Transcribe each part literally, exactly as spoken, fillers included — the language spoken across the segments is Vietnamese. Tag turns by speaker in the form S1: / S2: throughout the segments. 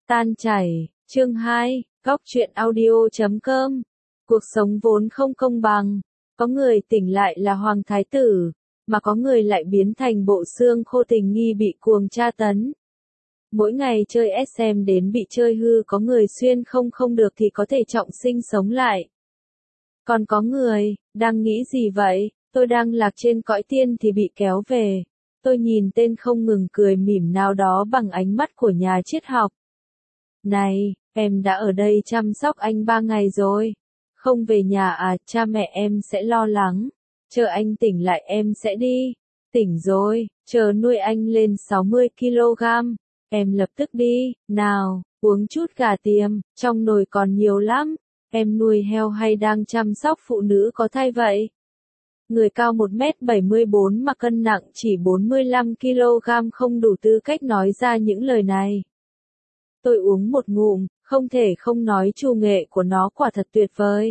S1: Tan chảy, chương hai, góc truyện audio chấm com. Cuộc sống vốn không công bằng, có người tỉnh lại là hoàng thái tử, mà có người lại biến thành bộ xương khô tình nghi bị cuồng tra tấn. Mỗi ngày chơi ét em đến bị chơi hư, có người xuyên không không được thì có thể trọng sinh sống lại. Còn có người, đang nghĩ gì vậy, tôi đang lạc trên cõi tiên thì bị kéo về. Tôi nhìn tên không ngừng cười mỉm nào đó bằng ánh mắt của nhà triết học. Này, em đã ở đây chăm sóc anh ba ngày rồi. Không về nhà à, cha mẹ em sẽ lo lắng. Chờ anh tỉnh lại em sẽ đi. Tỉnh rồi, chờ nuôi anh lên sáu mươi ki lô gam. Em lập tức đi, nào, uống chút gà tiềm, trong nồi còn nhiều lắm. Em nuôi heo hay đang chăm sóc phụ nữ có thai vậy? Người cao một mét bảy mươi bốn mà cân nặng chỉ bốn mươi lăm ki lô gam không đủ tư cách nói ra những lời này. Tôi uống một ngụm, không thể không nói chủ nghệ của nó quả thật tuyệt vời.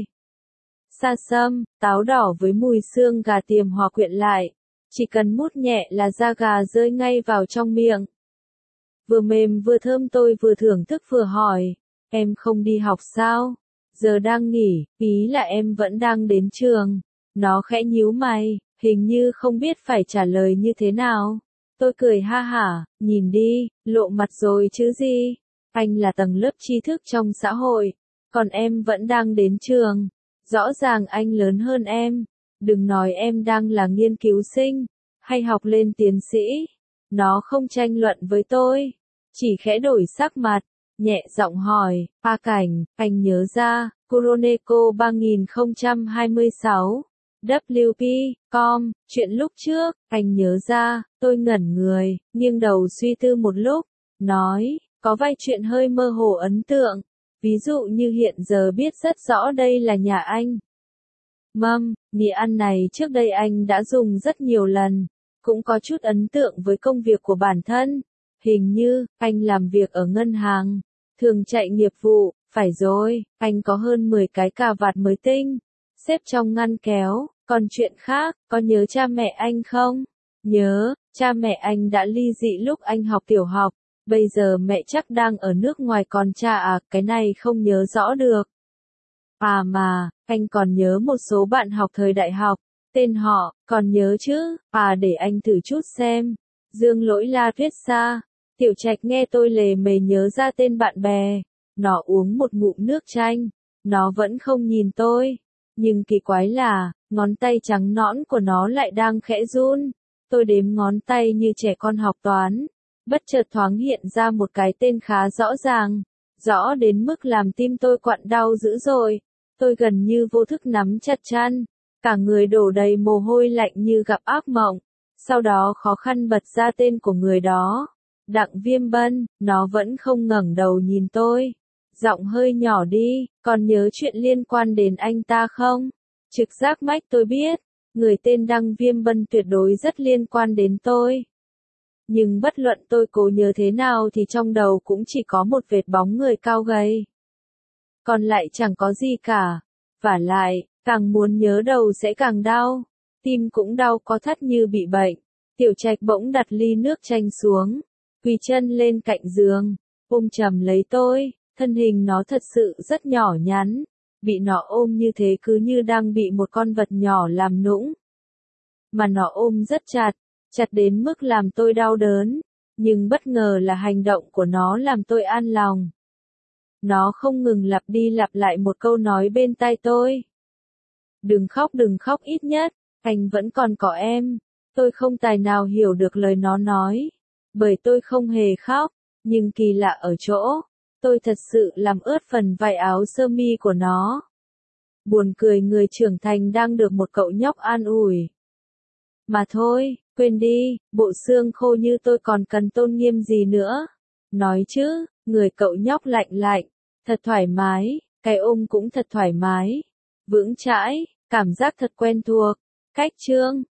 S1: Sa sâm, táo đỏ với mùi xương gà tiềm hòa quyện lại. Chỉ cần mút nhẹ là da gà rơi ngay vào trong miệng. Vừa mềm vừa thơm, tôi vừa thưởng thức vừa hỏi. Em không đi học sao? Giờ đang nghỉ, ý là em vẫn đang đến trường. Nó khẽ nhíu mày, hình như không biết phải trả lời như thế nào. Tôi cười ha hả, nhìn đi, lộ mặt rồi chứ gì. Anh là tầng lớp tri thức trong xã hội, còn em vẫn đang đến trường. Rõ ràng anh lớn hơn em. Đừng nói em đang là nghiên cứu sinh, hay học lên tiến sĩ. Nó không tranh luận với tôi, chỉ khẽ đổi sắc mặt, nhẹ giọng hỏi, A Cảnh, anh nhớ ra, Kuroneko ba không hai sáu, W P, com, chuyện lúc trước, anh nhớ ra, tôi ngẩn người, nghiêng đầu suy tư một lúc, nói, có vài chuyện hơi mơ hồ ấn tượng, ví dụ như hiện giờ biết rất rõ đây là nhà anh. Mâm, nghĩa ăn này trước đây anh đã dùng rất nhiều lần, cũng có chút ấn tượng với công việc của bản thân. Hình như, anh làm việc ở ngân hàng, thường chạy nghiệp vụ, phải rồi, anh có hơn mười cái cà vạt mới tinh, xếp trong ngăn kéo, còn chuyện khác, có nhớ cha mẹ anh không? Nhớ, cha mẹ anh đã ly dị lúc anh học tiểu học, bây giờ mẹ chắc đang ở nước ngoài, còn cha à, cái này không nhớ rõ được. À mà, anh còn nhớ một số bạn học thời đại học, tên họ, còn nhớ chứ, à để anh thử chút xem. Dương Lỗi La Tuyết Sa. Tiểu Trạch nghe tôi lề mề nhớ ra tên bạn bè. Nó uống một ngụm nước chanh. Nó vẫn không nhìn tôi. Nhưng kỳ quái là, ngón tay trắng nõn của nó lại đang khẽ run. Tôi đếm ngón tay như trẻ con học toán. Bất chợt thoáng hiện ra một cái tên khá rõ ràng. Rõ đến mức làm tim tôi quặn đau dữ dội. Tôi gần như vô thức nắm chặt chăn. Cả người đổ đầy mồ hôi lạnh như gặp ác mộng. Sau đó khó khăn bật ra tên của người đó. Đặng Viêm Bân. Nó vẫn không ngẩng đầu nhìn tôi. Giọng hơi nhỏ đi, còn nhớ chuyện liên quan đến anh ta không? Trực giác mách tôi biết, người tên Đặng Viêm Bân tuyệt đối rất liên quan đến tôi. Nhưng bất luận tôi cố nhớ thế nào thì trong đầu cũng chỉ có một vệt bóng người cao gầy. Còn lại chẳng có gì cả. Vả lại, càng muốn nhớ đầu sẽ càng đau. Tim cũng đau có thắt như bị bệnh. Tiểu Trạch bỗng đặt ly nước chanh xuống, quỳ chân lên cạnh giường, ôm chầm lấy tôi. Thân hình nó thật sự rất nhỏ nhắn, bị nó ôm như thế cứ như đang bị một con vật nhỏ làm nũng. Mà nó ôm rất chặt, chặt đến mức làm tôi đau đớn, nhưng bất ngờ là hành động của nó làm tôi an lòng. Nó không ngừng lặp đi lặp lại một câu nói bên tai tôi. Đừng khóc, đừng khóc, ít nhất, anh vẫn còn có em. Tôi không tài nào hiểu được lời nó nói, bởi tôi không hề khóc, nhưng kỳ lạ ở chỗ, tôi thật sự làm ướt phần vải áo sơ mi của nó. Buồn cười, người trưởng thành đang được một cậu nhóc an ủi. Mà thôi, quên đi, bộ xương khô như tôi còn cần tôn nghiêm gì nữa. Nói chứ, người cậu nhóc lạnh lạnh, thật thoải mái, cái ôm cũng thật thoải mái, vững chãi, cảm giác thật quen thuộc. Cách chương